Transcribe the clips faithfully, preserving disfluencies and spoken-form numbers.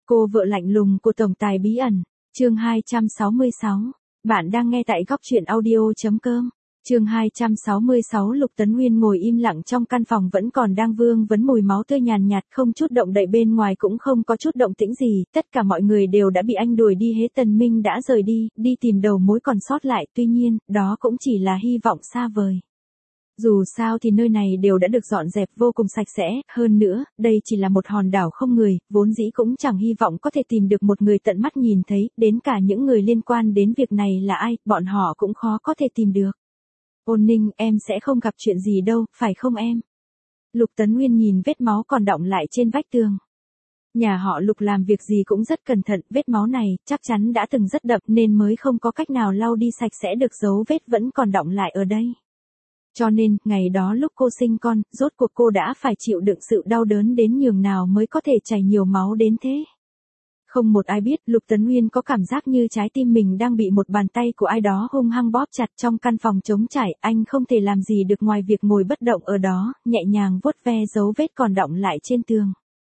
Cô vợ lạnh lùng của tổng tài bí ẩn, chương hai trăm sáu mươi sáu. Bạn đang nghe tại góc truyện audio.com. Chương hai trăm sáu mươi sáu. Lục Tấn Nguyên ngồi im lặng trong căn phòng vẫn còn đang vương vấn mùi máu tươi nhàn nhạt, không chút động đậy, bên ngoài cũng không có chút động tĩnh gì, tất cả mọi người đều đã bị anh đuổi đi hết. Tần Minh đã rời đi, đi tìm đầu mối còn sót lại, tuy nhiên, đó cũng chỉ là hy vọng xa vời. Dù sao thì nơi này đều đã được dọn dẹp vô cùng sạch sẽ, hơn nữa, đây chỉ là một hòn đảo không người, vốn dĩ cũng chẳng hy vọng có thể tìm được một người tận mắt nhìn thấy, đến cả những người liên quan đến việc này là ai, bọn họ cũng khó có thể tìm được. Ôn Ninh, em sẽ không gặp chuyện gì đâu, phải không em? Lục Tấn Nguyên nhìn vết máu còn đọng lại trên vách tường. Nhà họ Lục làm việc gì cũng rất cẩn thận, vết máu này chắc chắn đã từng rất đậm nên mới không có cách nào lau đi sạch sẽ được, dấu vết vẫn còn đọng lại ở đây. Cho nên, ngày đó lúc cô sinh con, rốt cuộc cô đã phải chịu đựng sự đau đớn đến nhường nào mới có thể chảy nhiều máu đến thế. Không một ai biết, Lục Tấn Nguyên có cảm giác như trái tim mình đang bị một bàn tay của ai đó hung hăng bóp chặt. Trong căn phòng trống trải, anh không thể làm gì được ngoài việc ngồi bất động ở đó, nhẹ nhàng vuốt ve dấu vết còn đọng lại trên tường.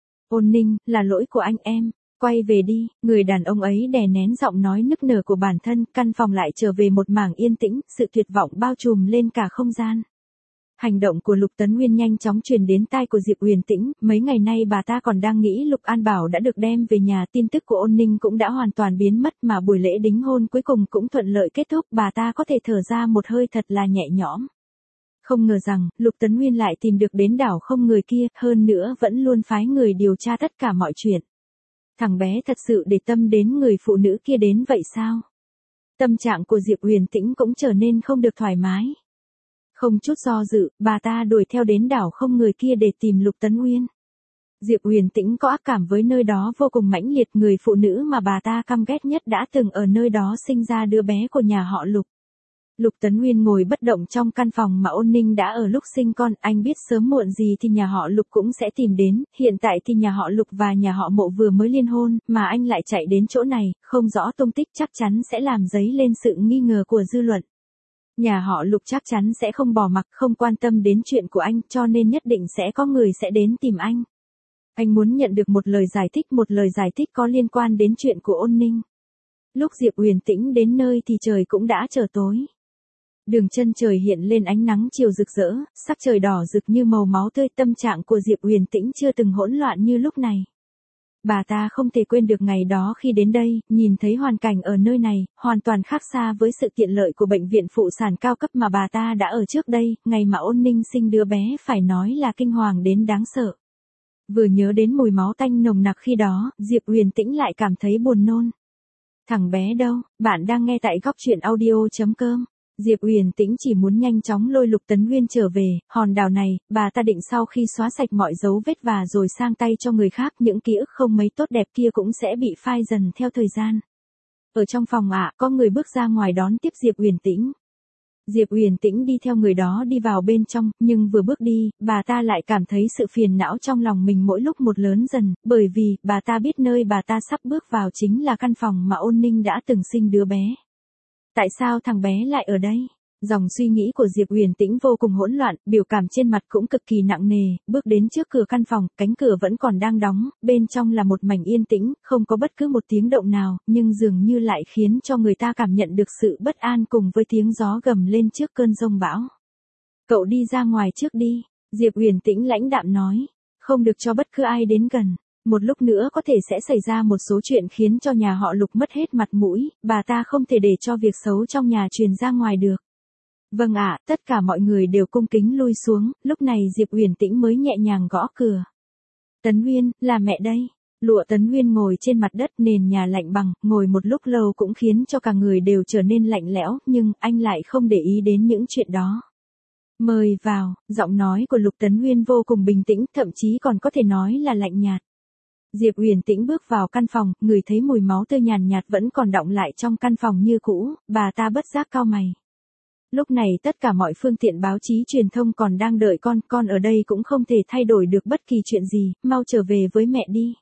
Ôn Ninh, là lỗi của anh em. Quay về đi, người đàn ông ấy đè nén giọng nói nức nở của bản thân, căn phòng lại trở về một mảng yên tĩnh, sự tuyệt vọng bao trùm lên cả không gian. Hành động của Lục Tấn Nguyên nhanh chóng truyền đến tai của Diệp Uyển Tĩnh, mấy ngày nay bà ta còn đang nghĩ Lục An Bảo đã được đem về nhà, tin tức của Ôn Ninh cũng đã hoàn toàn biến mất mà buổi lễ đính hôn cuối cùng cũng thuận lợi kết thúc, bà ta có thể thở ra một hơi thật là nhẹ nhõm. Không ngờ rằng, Lục Tấn Nguyên lại tìm được đến đảo không người kia, hơn nữa vẫn luôn phái người điều tra tất cả mọi chuyện. Thằng bé thật sự để tâm đến người phụ nữ kia đến vậy sao? Tâm trạng của Diệp Uyển Tĩnh cũng trở nên không được thoải mái. Không chút do dự, bà ta đuổi theo đến đảo không người kia để tìm Lục Tấn Nguyên. Diệp Uyển Tĩnh có ác cảm với nơi đó vô cùng mãnh liệt, người phụ nữ mà bà ta căm ghét nhất đã từng ở nơi đó sinh ra đứa bé của nhà họ Lục. Lục Tấn Nguyên ngồi bất động trong căn phòng mà Ôn Ninh đã ở lúc sinh con, anh biết sớm muộn gì thì nhà họ Lục cũng sẽ tìm đến, hiện tại thì nhà họ Lục và nhà họ Mộ vừa mới liên hôn, mà anh lại chạy đến chỗ này, không rõ tung tích chắc chắn sẽ làm dấy lên sự nghi ngờ của dư luận. Nhà họ Lục chắc chắn sẽ không bỏ mặc, không quan tâm đến chuyện của anh, cho nên nhất định sẽ có người sẽ đến tìm anh. Anh muốn nhận được một lời giải thích, một lời giải thích có liên quan đến chuyện của Ôn Ninh. Lúc Diệp Uyển Tĩnh đến nơi thì trời cũng đã trở tối. Đường chân trời hiện lên ánh nắng chiều rực rỡ, sắc trời đỏ rực như màu máu tươi, tâm trạng của Diệp Uyển Tĩnh chưa từng hỗn loạn như lúc này. Bà ta không thể quên được ngày đó khi đến đây, nhìn thấy hoàn cảnh ở nơi này, hoàn toàn khác xa với sự tiện lợi của bệnh viện phụ sản cao cấp mà bà ta đã ở trước đây, ngày mà Ôn Ninh sinh đứa bé phải nói là kinh hoàng đến đáng sợ. Vừa nhớ đến mùi máu tanh nồng nặc khi đó, Diệp Uyển Tĩnh lại cảm thấy buồn nôn. Thằng bé đâu, bạn đang nghe tại góc truyện audio.com. Diệp Uyển Tĩnh chỉ muốn nhanh chóng lôi Lục Tấn Nguyên trở về, hòn đảo này, bà ta định sau khi xóa sạch mọi dấu vết và rồi sang tay cho người khác, những ký ức không mấy tốt đẹp kia cũng sẽ bị phai dần theo thời gian. Ở trong phòng ạ, có người bước ra ngoài đón tiếp Diệp Uyển Tĩnh. Diệp Uyển Tĩnh đi theo người đó đi vào bên trong, nhưng vừa bước đi, bà ta lại cảm thấy sự phiền não trong lòng mình mỗi lúc một lớn dần, bởi vì, bà ta biết nơi bà ta sắp bước vào chính là căn phòng mà Ôn Ninh đã từng sinh đứa bé. Tại sao thằng bé lại ở đây? Dòng suy nghĩ của Diệp Uyển Tĩnh vô cùng hỗn loạn, biểu cảm trên mặt cũng cực kỳ nặng nề, bước đến trước cửa căn phòng, cánh cửa vẫn còn đang đóng, bên trong là một mảnh yên tĩnh, không có bất cứ một tiếng động nào, nhưng dường như lại khiến cho người ta cảm nhận được sự bất an cùng với tiếng gió gầm lên trước cơn giông bão. Cậu đi ra ngoài trước đi, Diệp Uyển Tĩnh lãnh đạm nói, không được cho bất cứ ai đến gần. Một lúc nữa có thể sẽ xảy ra một số chuyện khiến cho nhà họ Lục mất hết mặt mũi, bà ta không thể để cho việc xấu trong nhà truyền ra ngoài được. Vâng ạ, tất cả mọi người đều cung kính lui xuống, lúc này Diệp Uyển Tĩnh mới nhẹ nhàng gõ cửa. Tấn Nguyên, là mẹ đây. Lụa Tấn Nguyên ngồi trên mặt đất, nền nhà lạnh bằng, ngồi một lúc lâu cũng khiến cho cả người đều trở nên lạnh lẽo, nhưng anh lại không để ý đến những chuyện đó. Mời vào, giọng nói của Lục Tấn Nguyên vô cùng bình tĩnh, thậm chí còn có thể nói là lạnh nhạt. Diệp Uyển Tĩnh bước vào căn phòng, ngửi thấy mùi máu tươi nhàn nhạt vẫn còn đọng lại trong căn phòng như cũ, bà ta bất giác cau mày. Lúc này tất cả mọi phương tiện báo chí truyền thông còn đang đợi con, con ở đây cũng không thể thay đổi được bất kỳ chuyện gì, mau trở về với mẹ đi.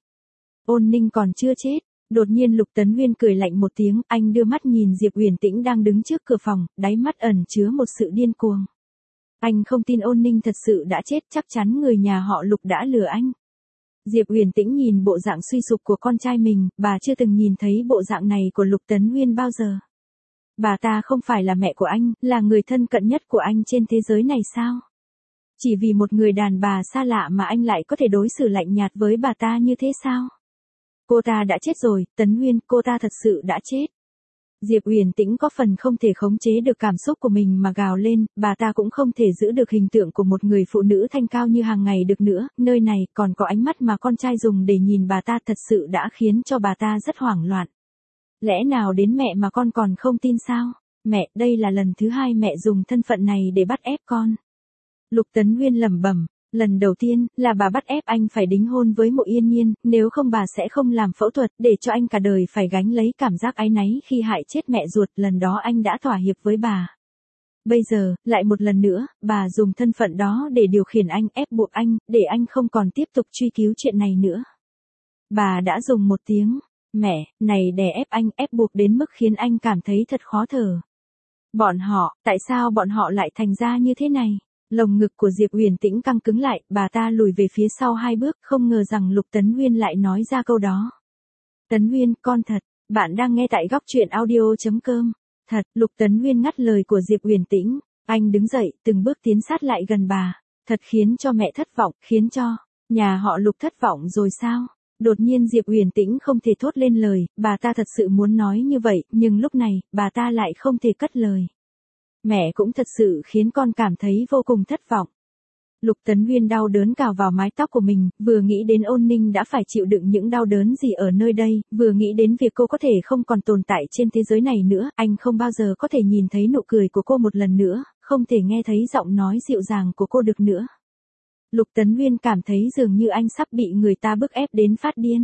Ôn Ninh còn chưa chết. Đột nhiên Lục Tấn Nguyên cười lạnh một tiếng, anh đưa mắt nhìn Diệp Uyển Tĩnh đang đứng trước cửa phòng, đáy mắt ẩn chứa một sự điên cuồng. Anh không tin Ôn Ninh thật sự đã chết, chắc chắn người nhà họ Lục đã lừa anh. Diệp Uyển Tĩnh nhìn bộ dạng suy sụp của con trai mình, bà chưa từng nhìn thấy bộ dạng này của Lục Tấn Nguyên bao giờ. Bà ta không phải là mẹ của anh, là người thân cận nhất của anh trên thế giới này sao? Chỉ vì một người đàn bà xa lạ mà anh lại có thể đối xử lạnh nhạt với bà ta như thế sao? Cô ta đã chết rồi, Tấn Nguyên, cô ta thật sự đã chết. Diệp Uyển Tĩnh có phần không thể khống chế được cảm xúc của mình mà gào lên, bà ta cũng không thể giữ được hình tượng của một người phụ nữ thanh cao như hàng ngày được nữa, nơi này còn có ánh mắt mà con trai dùng để nhìn bà ta thật sự đã khiến cho bà ta rất hoảng loạn. Lẽ nào đến mẹ mà con còn không tin sao? Mẹ, đây là lần thứ hai mẹ dùng thân phận này để bắt ép con. Lục Tấn Nguyên lẩm bẩm. Lần đầu tiên, là bà bắt ép anh phải đính hôn với Mộ Yên Nhiên, nếu không bà sẽ không làm phẫu thuật, để cho anh cả đời phải gánh lấy cảm giác áy náy khi hại chết mẹ ruột, lần đó anh đã thỏa hiệp với bà. Bây giờ, lại một lần nữa, bà dùng thân phận đó để điều khiển anh, ép buộc anh, để anh không còn tiếp tục truy cứu chuyện này nữa. Bà đã dùng một tiếng, mẹ, này đè ép anh, ép buộc đến mức khiến anh cảm thấy thật khó thở. Bọn họ, tại sao bọn họ lại thành ra như thế này? Lồng ngực của Diệp Uyển Tĩnh căng cứng lại, bà ta lùi về phía sau hai bước, không ngờ rằng Lục Tấn Nguyên lại nói ra câu đó. Tấn Nguyên, con thật, bạn đang nghe tại góc truyện audio chấm com. Thật, Lục Tấn Nguyên ngắt lời của Diệp Uyển Tĩnh, anh đứng dậy, từng bước tiến sát lại gần bà, thật khiến cho mẹ thất vọng, khiến cho nhà họ Lục thất vọng rồi sao? Đột nhiên Diệp Uyển Tĩnh không thể thốt lên lời, bà ta thật sự muốn nói như vậy, nhưng lúc này, bà ta lại không thể cất lời. Mẹ cũng thật sự khiến con cảm thấy vô cùng thất vọng. Lục Tấn Nguyên đau đớn cào vào mái tóc của mình, vừa nghĩ đến Ôn Ninh đã phải chịu đựng những đau đớn gì ở nơi đây, vừa nghĩ đến việc cô có thể không còn tồn tại trên thế giới này nữa, anh không bao giờ có thể nhìn thấy nụ cười của cô một lần nữa, không thể nghe thấy giọng nói dịu dàng của cô được nữa. Lục Tấn Nguyên cảm thấy dường như anh sắp bị người ta bức ép đến phát điên.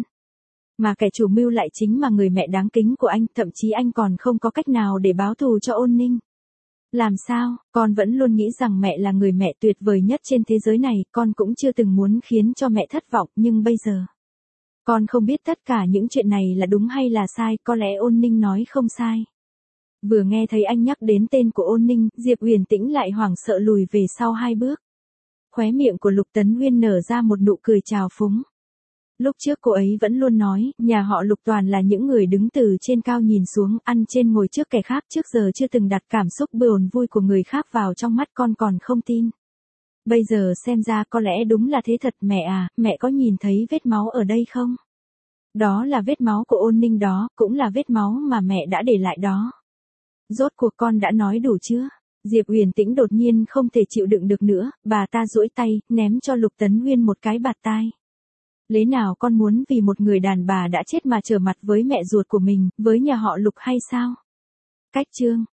Mà kẻ chủ mưu lại chính là người mẹ đáng kính của anh, thậm chí anh còn không có cách nào để báo thù cho Ôn Ninh. Làm sao, con vẫn luôn nghĩ rằng mẹ là người mẹ tuyệt vời nhất trên thế giới này, con cũng chưa từng muốn khiến cho mẹ thất vọng, nhưng bây giờ, con không biết tất cả những chuyện này là đúng hay là sai, có lẽ Ôn Ninh nói không sai. Vừa nghe thấy anh nhắc đến tên của Ôn Ninh, Diệp Uyển Tĩnh lại hoảng sợ lùi về sau hai bước. Khóe miệng của Lục Tấn Nguyên nở ra một nụ cười trào phúng. Lúc trước cô ấy vẫn luôn nói, nhà họ Lục toàn là những người đứng từ trên cao nhìn xuống, ăn trên ngồi trước kẻ khác, trước giờ chưa từng đặt cảm xúc buồn vui của người khác vào trong mắt, con còn không tin. Bây giờ xem ra có lẽ đúng là thế thật. Mẹ à, mẹ có nhìn thấy vết máu ở đây không? Đó là vết máu của Ôn Ninh đó, cũng là vết máu mà mẹ đã để lại đó. Rốt cuộc con đã nói đủ chưa? Diệp Uyển Tĩnh đột nhiên không thể chịu đựng được nữa, bà ta duỗi tay, ném cho Lục Tấn Nguyên một cái bạt tai. Lẽ nào con muốn vì một người đàn bà đã chết mà trở mặt với mẹ ruột của mình, với nhà họ Lục hay sao? Cách chương